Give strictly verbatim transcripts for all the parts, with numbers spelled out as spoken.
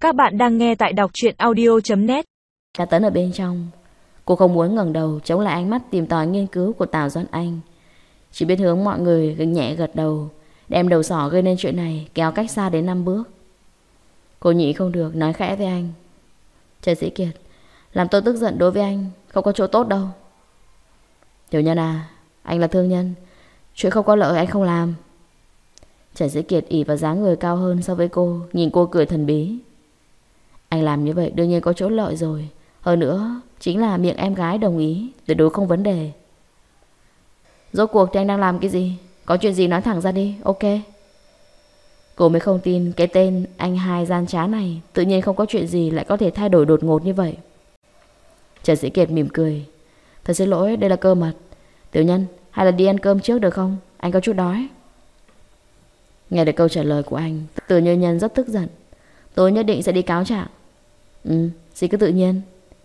Các bạn đang nghe tại đọc truyện audio chấm net. Tra tấn ở bên trong. Cô không muốn ngẩng đầu chống lại ánh mắt tìm tòi nghiên cứu của Tào Doãn Anh. Chỉ biết hướng mọi người gần nhẹ gật đầu, đem đầu sỏ gây nên chuyện này kéo cách xa đến năm bước. Cô nhị không được nói khẽ với anh: Trần Sĩ Kiệt, làm tôi tức giận đối với anh không có chỗ tốt đâu. Tiểu Nhân à, anh là thương nhân, chuyện không có lợi anh không làm. Trần Sĩ Kiệt ỉ vào dáng người cao hơn so với cô, nhìn cô cười thần bí. Anh làm như vậy đương nhiên có chỗ lợi rồi. Hơn nữa chính là miệng em gái đồng ý, tuyệt đối không vấn đề. Rốt cuộc thì anh đang làm cái gì? Có chuyện gì nói thẳng ra đi, ok. Cô mới không tin cái tên anh hai gian trá này tự nhiên không có chuyện gì lại có thể thay đổi đột ngột như vậy. Trần Sĩ Kiệt mỉm cười: Thật xin lỗi, đây là cơ mật. Tiểu Nhân, hay là đi ăn cơm trước được không? Anh có chút đói. Nghe được câu trả lời của anh, Từ Như Nhân rất tức giận. Tôi nhất định sẽ đi cáo trạng. Ừ, xin cứ tự nhiên.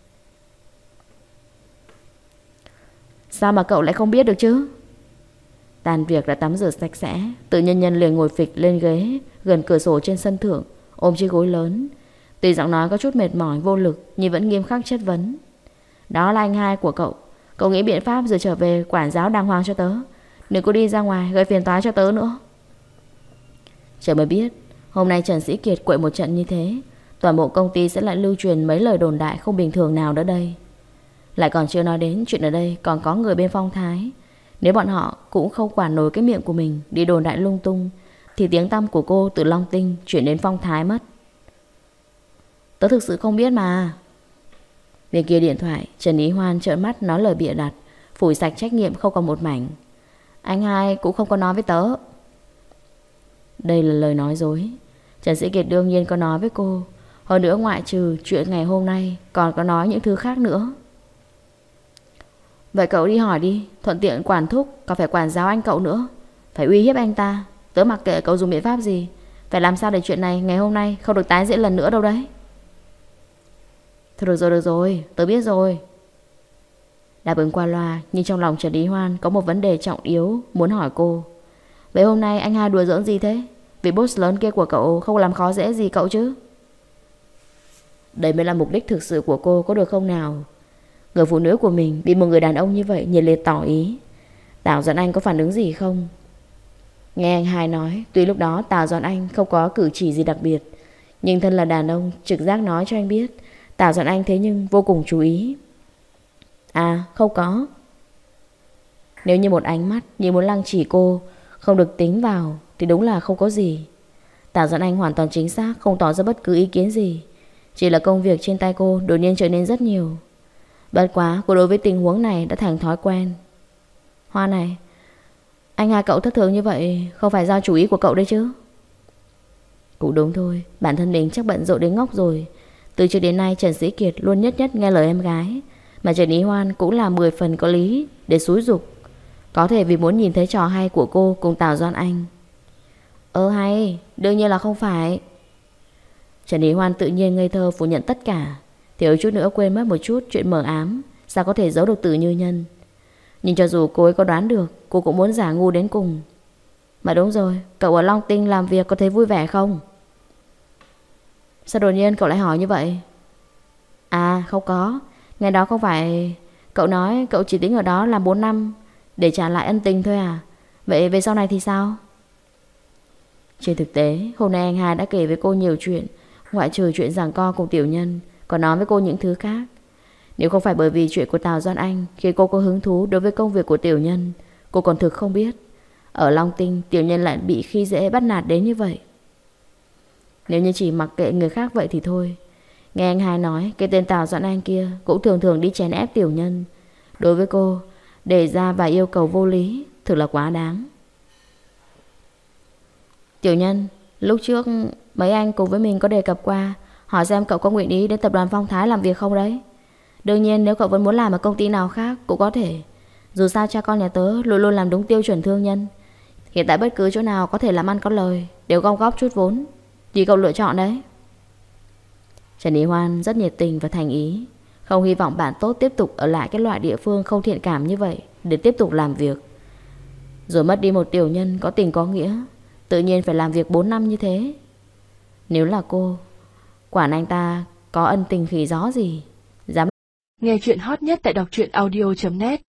Sao mà cậu lại không biết được chứ? Tàn việc đã tắm rửa sạch sẽ, Từ Nhân Nhân liền ngồi phịch lên ghế gần cửa sổ trên sân thượng, ôm chiếc gối lớn. Tuy giọng nói có chút mệt mỏi vô lực, nhưng vẫn nghiêm khắc chất vấn. Đó là anh hai của cậu. Cậu nghĩ biện pháp rồi trở về quản giáo đàng hoàng cho tớ, đừng có đi ra ngoài gây phiền toái cho tớ nữa. Chờ mới biết hôm nay Trần Sĩ Kiệt quậy một trận như thế, toàn bộ công ty sẽ lại lưu truyền mấy lời đồn đại không bình thường nào nữa đây. Lại còn chưa nói đến chuyện ở đây còn có người bên Phong Thái. Nếu bọn họ cũng không quản nổi cái miệng của mình đi đồn đại lung tung, thì tiếng tăm của cô từ Long Tinh chuyển đến Phong Thái mất. Tớ thực sự không biết mà. Bên kia điện thoại, Trần Ý Hoan trợn mắt nói lời bịa đặt, phủi sạch trách nhiệm không còn một mảnh. Anh hai cũng không có nói với tớ. Đây là lời nói dối. Trần Sĩ Kiệt đương nhiên có nói với cô. Hơn nữa ngoại trừ chuyện ngày hôm nay còn có nói những thứ khác nữa. Vậy cậu đi hỏi đi, thuận tiện quản thúc, còn phải quản giáo anh cậu nữa. Phải uy hiếp anh ta. Tớ mặc kệ cậu dùng biện pháp gì, phải làm sao để chuyện này ngày hôm nay không được tái diễn lần nữa đâu đấy. Thôi được rồi, được rồi, tớ biết rồi. Đáp ứng qua loa, nhưng trong lòng Trần Ý Hoan có một vấn đề trọng yếu muốn hỏi cô. Vậy hôm nay anh hai đùa giỡn gì thế? Vì boss lớn kia của cậu không làm khó dễ gì cậu chứ? Đây mới là mục đích thực sự của cô, có được không nào? Người phụ nữ của mình bị một người đàn ông như vậy nhiệt liệt tỏ ý. Tào Doãn Anh có phản ứng gì không? Nghe anh hai nói, tuy lúc đó Tào Doãn Anh không có cử chỉ gì đặc biệt, nhưng thân là đàn ông, trực giác nói cho anh biết Tào Doãn Anh thế nhưng vô cùng chú ý. À, không có. Nếu như một ánh mắt như muốn lăng chỉ cô không được tính vào thì đúng là không có gì. Tào Doãn Anh hoàn toàn chính xác không tỏ ra bất cứ ý kiến gì, chỉ là công việc trên tay cô đột nhiên trở nên rất nhiều. Bất quá cô đối với tình huống này đã thành thói quen. Hoa này, anh hai cậu thất thường như vậy không phải do chủ ý của cậu đấy chứ? Cũng đúng thôi, bản thân mình chắc bận rộn đến ngốc rồi. Từ trước đến nay Trần Sĩ Kiệt luôn nhất nhất nghe lời em gái, mà Trần Ý Hoan cũng là mười phần có lý để xúi giục. Có thể vì muốn nhìn thấy trò hay của cô cùng Tào Doãn Anh. Ơ hay, đương nhiên là không phải. Trần Ý Hoan tự nhiên ngây thơ phủ nhận tất cả, thiếu chút nữa quên mất một chút chuyện mờ ám. Sao có thể giấu được Từ Như Nhân? Nhưng cho dù cô ấy có đoán được, cô cũng muốn giả ngu đến cùng. Mà đúng rồi, cậu ở Long Tinh làm việc có thấy vui vẻ không? Sao đột nhiên cậu lại hỏi như vậy? À không có, ngày đó không phải cậu nói cậu chỉ tính ở đó làm bốn năm để trả lại ân tình thôi à? Vậy về sau này thì sao? Trên thực tế, hôm nay anh hai đã kể với cô nhiều chuyện, ngoại trừ chuyện giằng co cùng Tiểu Nhân, còn nói với cô những thứ khác. Nếu không phải bởi vì chuyện của Tào Doãn Anh khi cô có hứng thú đối với công việc của Tiểu Nhân, cô còn thực không biết ở Long Tinh Tiểu Nhân lại bị khi dễ bắt nạt đến như vậy. Nếu như chỉ mặc kệ người khác vậy thì thôi. Nghe anh hai nói cái tên Tào Doãn Anh kia cũng thường thường đi chèn ép Tiểu Nhân. Đối với cô, đề ra và yêu cầu vô lý, thực là quá đáng. Tiểu Nhân, lúc trước mấy anh cùng với mình có đề cập qua, hỏi xem cậu có nguyện ý đến tập đoàn Phong Thái làm việc không đấy. Đương nhiên nếu cậu vẫn muốn làm ở công ty nào khác cũng có thể. Dù sao cha con nhà tớ luôn luôn làm đúng tiêu chuẩn thương nhân. Hiện tại bất cứ chỗ nào có thể làm ăn có lời đều gom góp chút vốn, tùy cậu lựa chọn đấy. Trần Ý Hoan rất nhiệt tình và thành ý, không hy vọng bạn tốt tiếp tục ở lại cái loại địa phương không thiện cảm như vậy để tiếp tục làm việc. Rồi mất đi một tiểu nhân có tình có nghĩa, tự nhiên phải làm việc bốn năm như thế. Nếu là cô, Quản anh ta có ân tình khỉ gió gì. Dám. Nghe chuyện hot nhất tại đọc truyện audio chấm net.